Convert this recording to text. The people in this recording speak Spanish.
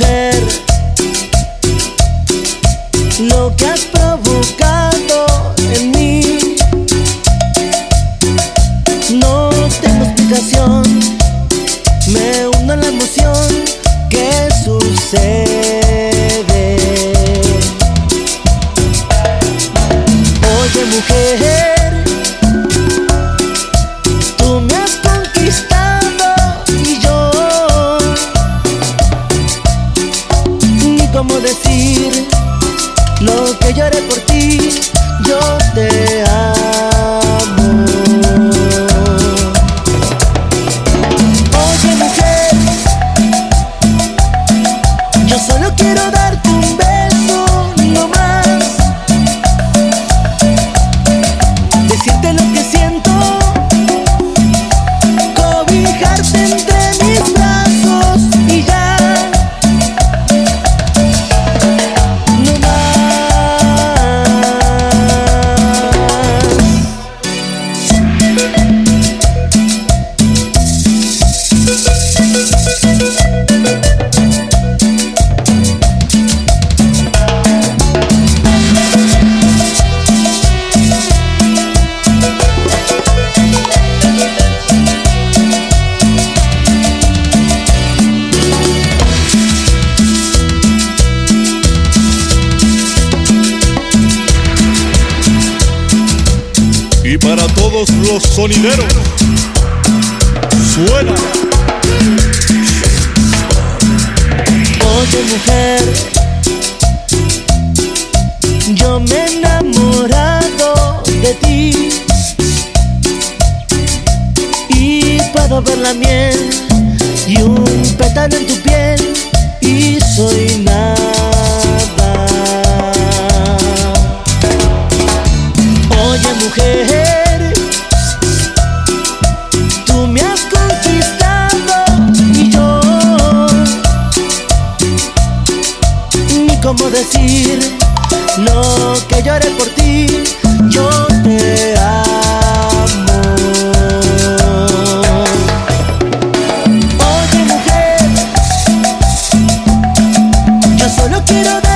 mujer, lo que has provocado en mí. No tengo explicación, me hundo en la emoción que sucede. Oye mujer, tú me has conquistado y yo ni cómo decir lo que lloré por ti. Yo te amo. Oye mujer, yo solo quiero darte un beso, no más. Decirte lo que siento, cobijarte entre mis brazos y ya. No más. Y para todos los sonideros, suena. Oye mujer, yo me he enamorado de ti y puedo ver la miel y un pétalo en tu piel y soy nada. Oye mujer, tú me has conquistado y yo ni cómo decir lo que lloré por ti. Yo te amo. Oye mujer, yo solo quiero